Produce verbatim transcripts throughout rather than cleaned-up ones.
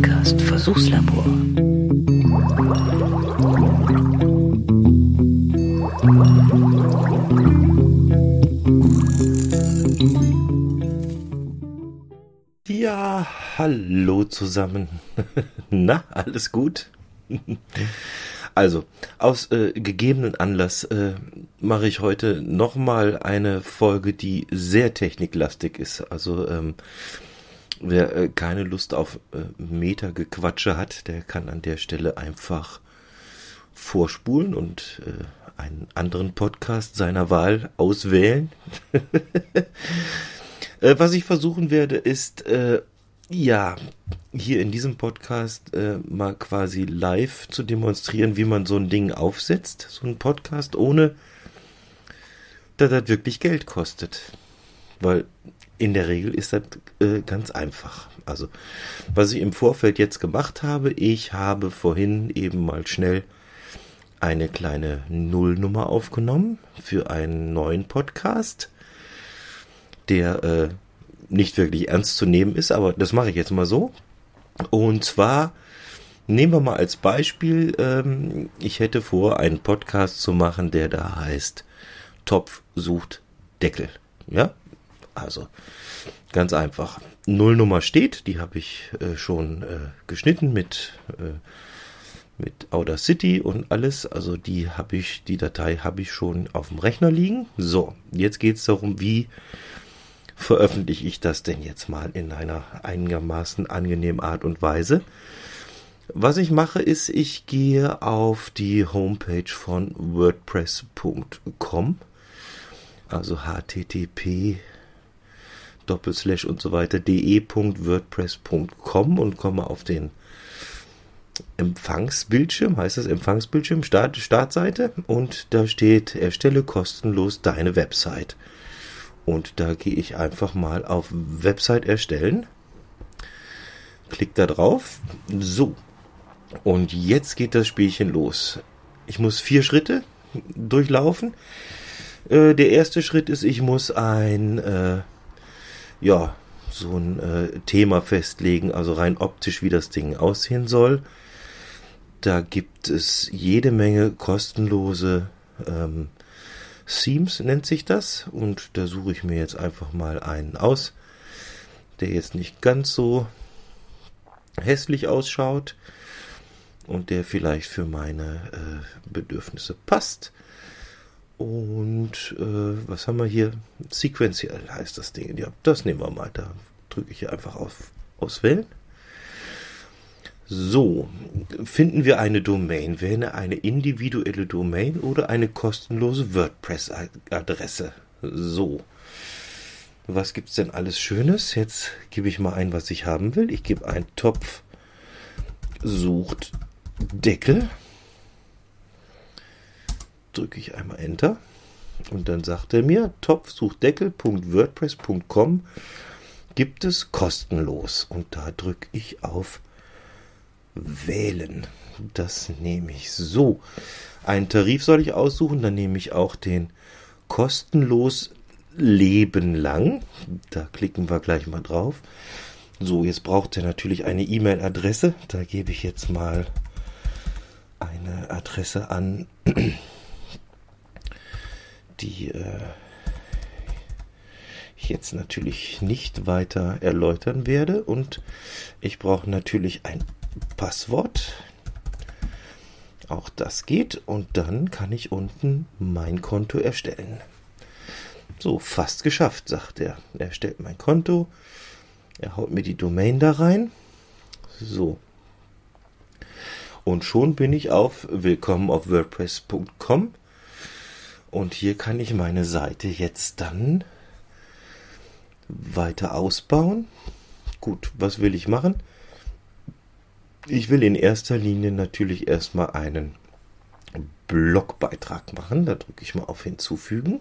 Podcast Versuchslabor. Ja, hallo zusammen. Na, alles gut? Also, aus äh, gegebenen Anlass äh, mache ich heute nochmal eine Folge, die sehr techniklastig ist. Also, ähm, wer äh, keine Lust auf äh, Meta-Gequatsche hat, der kann an der Stelle einfach vorspulen und äh, einen anderen Podcast seiner Wahl auswählen. äh, was ich versuchen werde, ist, äh, ja, hier in diesem Podcast äh, mal quasi live zu demonstrieren, wie man so ein Ding aufsetzt, so ein Podcast, ohne dass das wirklich Geld kostet. Weil in der Regel ist das äh, ganz einfach. Also, was ich im Vorfeld jetzt gemacht habe, ich habe vorhin eben mal schnell eine kleine Nullnummer aufgenommen für einen neuen Podcast, der äh, nicht wirklich ernst zu nehmen ist, aber das mache ich jetzt mal so. Und zwar nehmen wir mal als Beispiel, ähm, ich hätte vor, einen Podcast zu machen, der da heißt Topf sucht Deckel. Ja, also ganz einfach. Nullnummer steht, die habe ich äh, schon äh, geschnitten mit äh, mit Audacity und alles. Also die habe ich, die Datei habe ich schon auf dem Rechner liegen. So, jetzt geht es darum, wie veröffentliche ich das denn jetzt mal in einer einigermaßen angenehmen Art und Weise. Was ich mache, ist, ich gehe auf die Homepage von wordpress punkt com, also http doppelslash und so weiter de punkt wordpress punkt com und komme auf den Empfangsbildschirm, heißt das Empfangsbildschirm, Start, Startseite, und da steht: Erstelle kostenlos deine Website. Und da gehe ich einfach mal auf Website erstellen. Klick da drauf. So. Und jetzt geht das Spielchen los. Ich muss vier Schritte durchlaufen. Äh, der erste Schritt ist, ich muss ein, äh, ja, so ein äh, Thema festlegen, also rein optisch, wie das Ding aussehen soll. Da gibt es jede Menge kostenlose ähm, Themes nennt sich das, und da suche ich mir jetzt einfach mal einen aus, der jetzt nicht ganz so hässlich ausschaut und der vielleicht für meine äh, Bedürfnisse passt. Und äh, was haben wir hier? Sequentiell heißt das Ding. Ja, das nehmen wir mal. Da drücke ich hier einfach auf Auswählen. So, finden wir eine Domain, wähle eine individuelle Domain oder eine kostenlose WordPress-Adresse. So, was gibt's denn alles Schönes? Jetzt gebe ich mal ein, was ich haben will. Ich gebe ein Topf sucht Deckel. Drücke ich einmal Enter und dann sagt er mir, topf sucht deckel punkt wordpress punkt com gibt es kostenlos, und da drücke ich auf Wählen. Das nehme ich so. Einen Tarif soll ich aussuchen, dann nehme ich auch den kostenlos Leben lang. Da klicken wir gleich mal drauf. So, jetzt braucht er natürlich eine E-Mail-Adresse. Da gebe ich jetzt mal eine Adresse an, die äh, ich jetzt natürlich nicht weiter erläutern werde. Und ich brauche natürlich ein Passwort. Auch das geht, und dann kann ich unten mein Konto erstellen. So, fast geschafft, sagt er. Er erstellt mein Konto. Er haut mir die Domain da rein. So. Und schon bin ich auf willkommen auf wordpress punkt com. Und hier kann ich meine Seite jetzt dann weiter ausbauen. Gut, was will ich machen? Ich will in erster Linie natürlich erstmal einen Blogbeitrag machen. Da drücke ich mal auf Hinzufügen.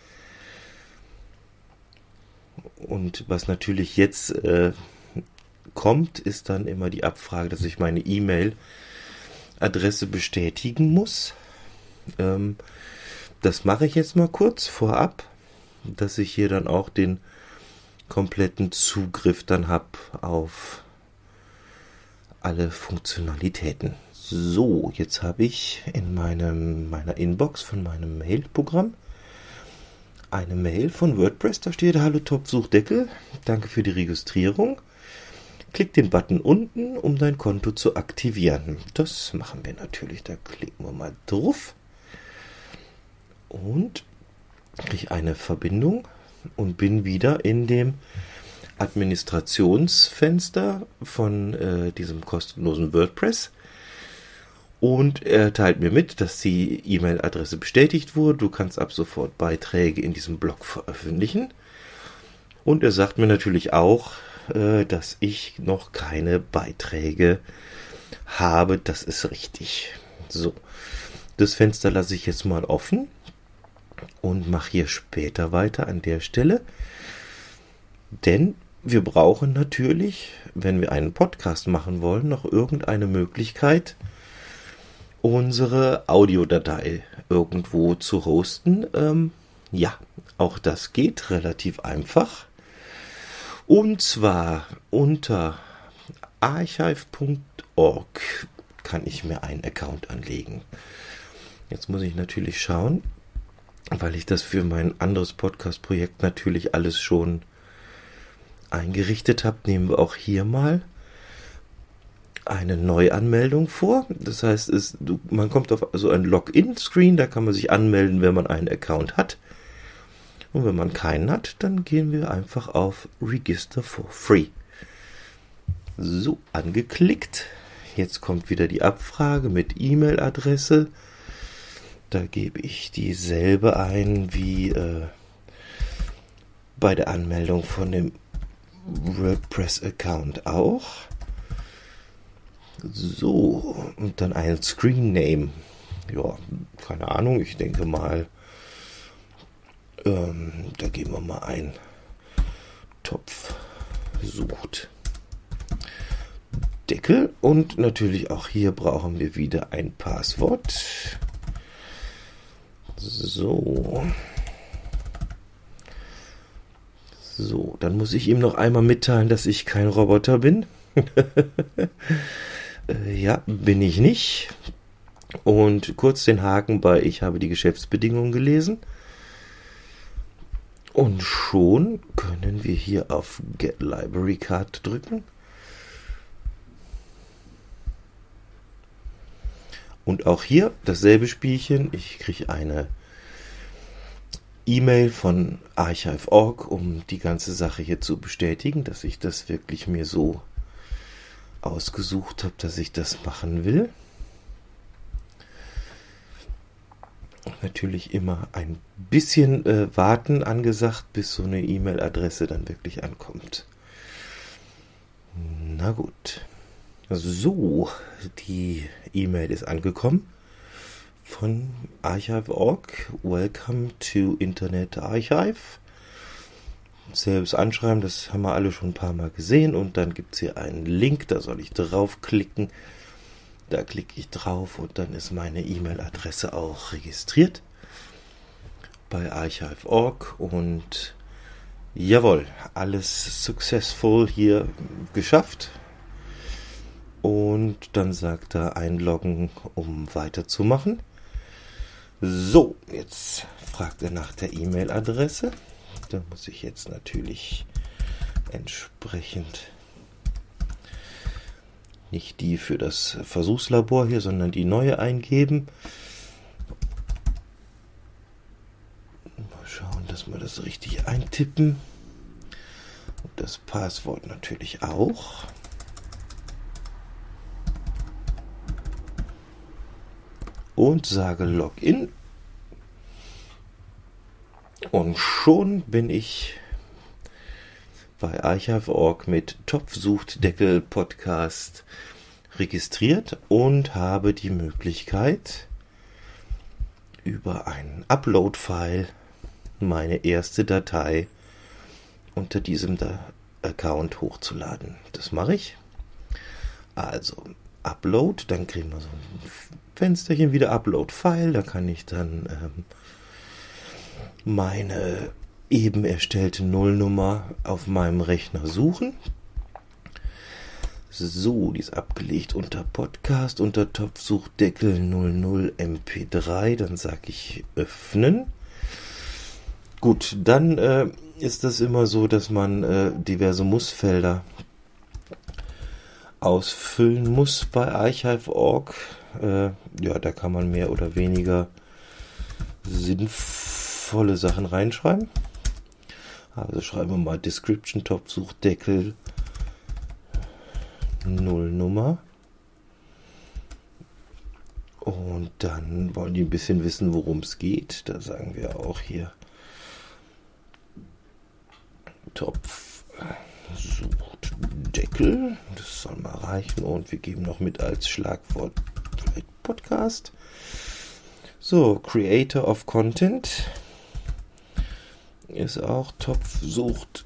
Und was natürlich jetzt äh, kommt, ist dann immer die Abfrage, dass ich meine E-Mail-Adresse bestätigen muss. Ähm, das mache ich jetzt mal kurz vorab, dass ich hier dann auch den kompletten Zugriff dann habe auf alle Funktionalitäten. So, jetzt habe ich in meinem, meiner Inbox von meinem Mail-Programm eine Mail von WordPress. Da steht: Hallo Topfsuchdeckel, danke für die Registrierung. Klick den Button unten, um dein Konto zu aktivieren. Das machen wir natürlich. Da klicken wir mal drauf und kriege eine Verbindung und bin wieder in dem Administrationsfenster von äh, diesem kostenlosen WordPress. Und er teilt mir mit, dass die E-Mail-Adresse bestätigt wurde. Du kannst ab sofort Beiträge in diesem Blog veröffentlichen. Und er sagt mir natürlich auch, äh, dass ich noch keine Beiträge habe. Das ist richtig. So, das Fenster lasse ich jetzt mal offen und mache hier später weiter an der Stelle. Denn wir brauchen natürlich, wenn wir einen Podcast machen wollen, noch irgendeine Möglichkeit, unsere Audiodatei irgendwo zu hosten. Ähm, ja, auch das geht relativ einfach. Und zwar unter archive punkt org kann ich mir einen Account anlegen. Jetzt muss ich natürlich schauen, weil ich das für mein anderes Podcast-Projekt natürlich alles schon eingerichtet habe, nehmen wir auch hier mal eine Neuanmeldung vor. Das heißt, es, du, man kommt auf so ein Login-Screen, da kann man sich anmelden, wenn man einen Account hat. Und wenn man keinen hat, dann gehen wir einfach auf Register for Free. So, angeklickt. Jetzt kommt wieder die Abfrage mit E-Mail-Adresse. Da gebe ich dieselbe ein wie äh, bei der Anmeldung von dem WordPress-Account auch. So, und dann ein Screen Name. Ja, keine Ahnung, ich denke mal, ähm, da geben wir mal ein Topf sucht Deckel. Und natürlich auch hier brauchen wir wieder ein Passwort. So. So, dann muss ich ihm noch einmal mitteilen, dass ich kein Roboter bin. äh, ja, bin ich nicht. Und kurz den Haken bei: Ich habe die Geschäftsbedingungen gelesen. Und schon können wir hier auf Get Library Card drücken. Und auch hier dasselbe Spielchen. Ich kriege eine E-Mail von archive punkt org, um die ganze Sache hier zu bestätigen, dass ich das wirklich mir so ausgesucht habe, dass ich das machen will. Natürlich immer ein bisschen äh, warten angesagt, bis so eine E-Mail-Adresse dann wirklich ankommt. Na gut. So, die E-Mail ist angekommen von archive punkt org. Welcome to Internet Archive. Selbes Anschreiben, das haben wir alle schon ein paar Mal gesehen. Und dann gibt es hier einen Link, da soll ich draufklicken. Da klicke ich drauf und dann ist meine E-Mail-Adresse auch registriert bei archive punkt org. Und jawohl, alles successful hier geschafft. Und dann sagt er einloggen, um weiterzumachen. So, jetzt fragt er nach der E-Mail-Adresse. Da muss ich jetzt natürlich entsprechend nicht die für das Versuchslabor hier, sondern die neue eingeben. Mal schauen, dass wir das richtig eintippen. Und das Passwort natürlich auch. Und sage Login. Und schon bin ich bei archive punkt org mit Topfsuchdeckel Podcast registriert und habe die Möglichkeit, über einen Upload-File meine erste Datei unter diesem da- Account hochzuladen. Das mache ich. Also Upload, dann kriegen wir so ein Fensterchen wieder, Upload-File, da kann ich dann ähm, meine eben erstellte Nullnummer auf meinem Rechner suchen. So, die ist abgelegt unter Podcast, unter Topfsuchdeckel null null M P drei. Dann sage ich öffnen. Gut, dann äh, ist das immer so, dass man äh, diverse Mussfelder ausfüllen muss bei archive punkt org. Äh, ja, da kann man mehr oder weniger sinnvolle Sachen reinschreiben. Also schreiben wir mal Description Topfsuchdeckel null Nummer. Und dann wollen die ein bisschen wissen, worum es geht. Da sagen wir auch hier Topfsuchdeckel. Das soll mal reichen. Und wir geben noch mit als Schlagwort Podcast. So, Creator of Content ist auch Topfsuchdeckel,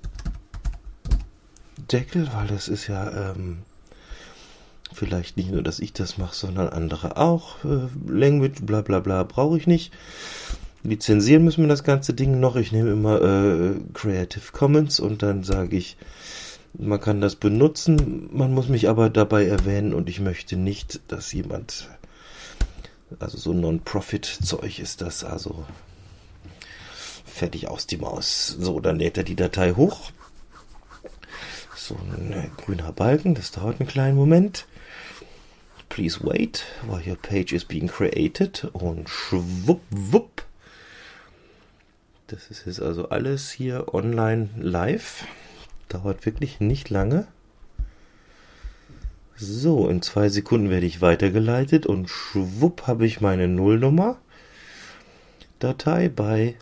weil das ist ja ähm, vielleicht nicht nur, dass ich das mache, sondern andere auch. Äh, Language, bla bla bla, brauche ich nicht. Lizenzieren müssen wir das ganze Ding noch. Ich nehme immer äh, Creative Commons und dann sage ich, man kann das benutzen, man muss mich aber dabei erwähnen und ich möchte nicht, dass jemand, also so Non-Profit-Zeug ist das, also fertig aus die Maus. So, dann lädt er die Datei hoch. So ein grüner Balken, das dauert einen kleinen Moment. Please wait while your page is being created und schwupp, wupp. Das ist jetzt also alles hier online live. Dauert wirklich nicht lange. So, in zwei Sekunden werde ich weitergeleitet und schwupp habe ich meine Nullnummer Datei bei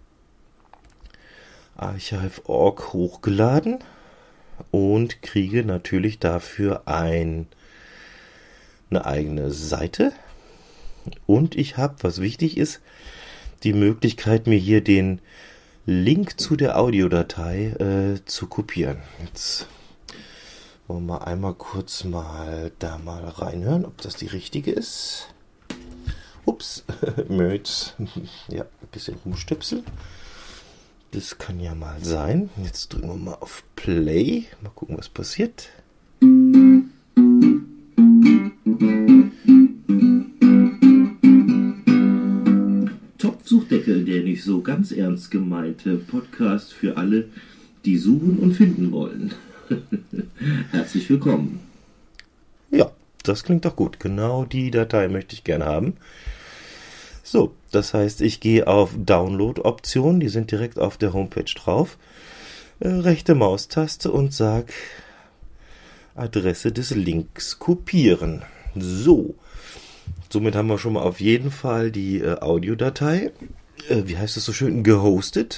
archive punkt org hochgeladen und kriege natürlich dafür ein, eine eigene Seite. Und ich habe, was wichtig ist, die Möglichkeit, mir hier den Link zu der Audiodatei äh, zu kopieren. Jetzt wollen wir einmal kurz mal da mal reinhören, ob das die richtige ist. Ups, Möds. Ja, ein bisschen rumstöpseln. Das kann ja mal sein. Jetzt drücken wir mal auf Play. Mal gucken, was passiert. Topfsuchdeckel, der nicht so ganz ernst gemeinte Podcast für alle, die suchen und finden wollen. Herzlich willkommen. Ja, das klingt doch gut. Genau die Datei möchte ich gerne haben. So, das heißt, ich gehe auf Download-Optionen, die sind direkt auf der Homepage drauf. Äh, rechte Maustaste und sage Adresse des Links kopieren. So, somit haben wir schon mal auf jeden Fall die äh, Audiodatei, äh, wie heißt es so schön, gehostet.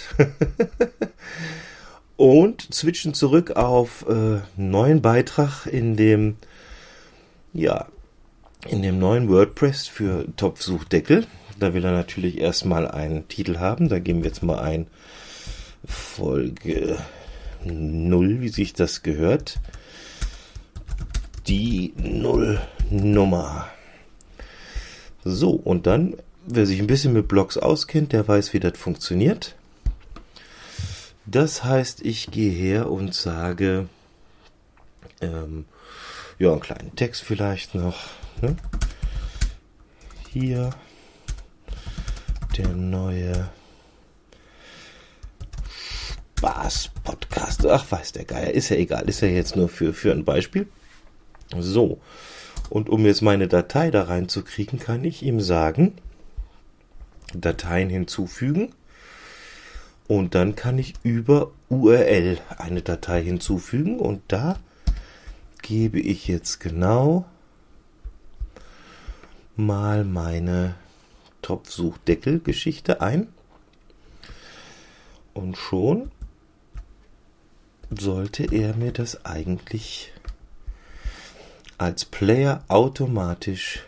Und switchen zurück auf äh, neuen Beitrag in dem, ja, in dem neuen WordPress für Topfsuchdeckel. Da will er natürlich erstmal einen Titel haben. Da geben wir jetzt mal ein Folge null, wie sich das gehört. Die Nullnummer. So, und dann, wer sich ein bisschen mit Blogs auskennt, der weiß, wie das funktioniert. Das heißt, ich gehe her und sage, ähm, ja, einen kleinen Text vielleicht noch. Ne? Hier der neue Spaß-Podcast. Ach, weiß der Geier. Ist ja egal. Ist ja jetzt nur für, für ein Beispiel. So. Und um jetzt meine Datei da reinzukriegen, kann ich ihm sagen, Dateien hinzufügen. Und dann kann ich über U R L eine Datei hinzufügen. Und da gebe ich jetzt genau mal meine Topfsuchdeckel-Geschichte ein. Und schon sollte er mir das eigentlich als Player automatisch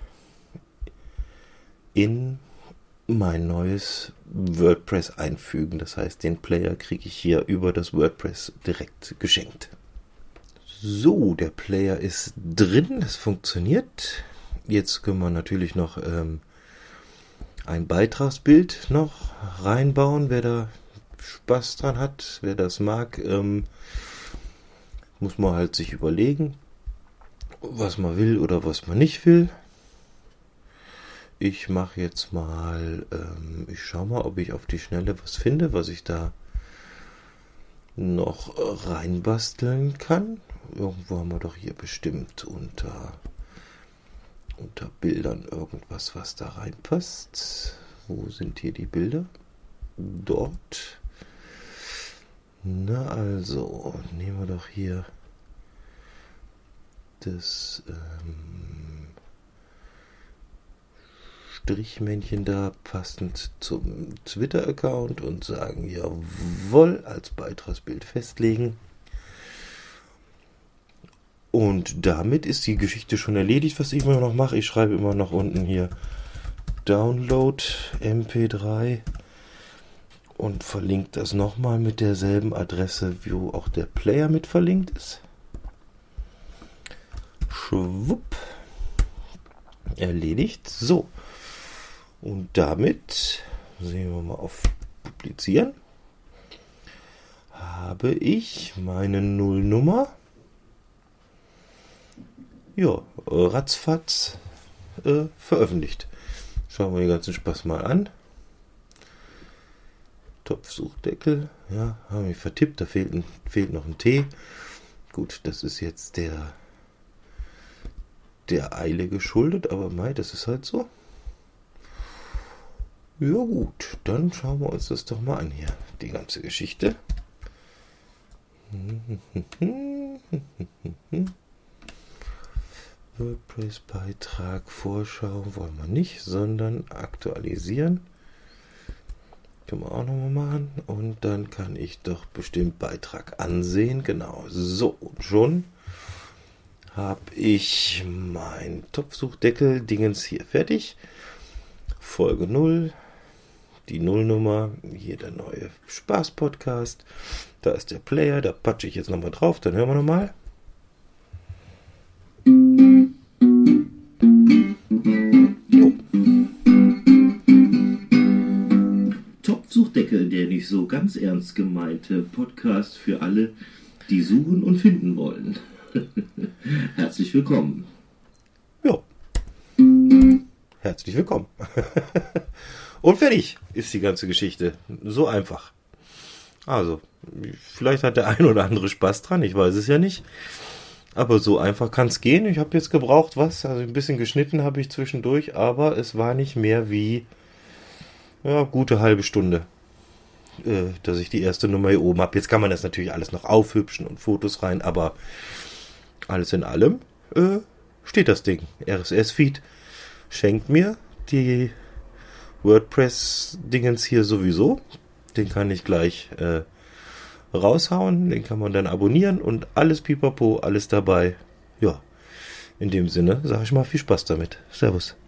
in mein neues WordPress einfügen. Das heißt, den Player kriege ich hier über das WordPress direkt geschenkt. So, der Player ist drin, das funktioniert. Jetzt können wir natürlich noch ähm, ein Beitragsbild noch reinbauen, wer da Spaß dran hat, wer das mag, ähm, muss man halt sich überlegen. was man will oder was man nicht will. Ich mache jetzt mal, ähm, ich schaue mal, ob ich auf die Schnelle was finde, was ich da noch reinbasteln kann. Irgendwo haben wir doch hier bestimmt unter, unter Bildern irgendwas, was da reinpasst. Wo sind hier die Bilder? Dort. Na also, nehmen wir doch hier das ähm, Strichmännchen da passend zum Twitter-Account und sagen, jawohl, als Beitragsbild festlegen. Und damit ist die Geschichte schon erledigt, was ich immer noch mache. Ich schreibe immer noch unten hier Download M P drei und verlinke das nochmal mit derselben Adresse, wo auch der Player mit verlinkt ist. Schwupp. Erledigt. So. Und damit, sehen wir mal auf Publizieren, habe ich meine Nullnummer, ja, ratzfatz äh, veröffentlicht. Schauen wir den ganzen Spaß mal an. Topfsuchdeckel, ja, habe ich vertippt, da fehlt, ein, fehlt noch ein T. Gut, das ist jetzt der der Eile geschuldet, aber mei, das ist halt so. Ja gut, dann schauen wir uns das doch mal an hier, die ganze Geschichte. WordPress-Beitrag, Vorschau wollen wir nicht, sondern aktualisieren. Können wir auch nochmal machen. Und dann kann ich doch bestimmt Beitrag ansehen. Genau, so, und schon habe ich mein Topfsuchdeckel-Dingens hier fertig. Folge null. Die Nullnummer, hier der neue Spaß-Podcast, da ist der Player, da patsche ich jetzt nochmal drauf, dann hören wir nochmal. Oh. Topfsuchdeckel, der nicht so ganz ernst gemeinte Podcast für alle, die suchen und finden wollen. Herzlich willkommen. Ja. Herzlich willkommen. Und fertig ist die ganze Geschichte. So einfach. Also, vielleicht hat der ein oder andere Spaß dran, ich weiß es ja nicht. Aber so einfach kann es gehen. Ich habe jetzt gebraucht was, also ein bisschen geschnitten habe ich zwischendurch, aber es war nicht mehr wie ja, gute halbe Stunde, äh, dass ich die erste Nummer hier oben habe. Jetzt kann man das natürlich alles noch aufhübschen und Fotos rein, aber alles in allem äh, steht das Ding. R S S-Feed schenkt mir die WordPress-Dingens hier sowieso. Den kann ich gleich äh, raushauen. Den kann man dann abonnieren und alles pipapo, alles dabei. Ja, in dem Sinne sage ich mal viel Spaß damit. Servus.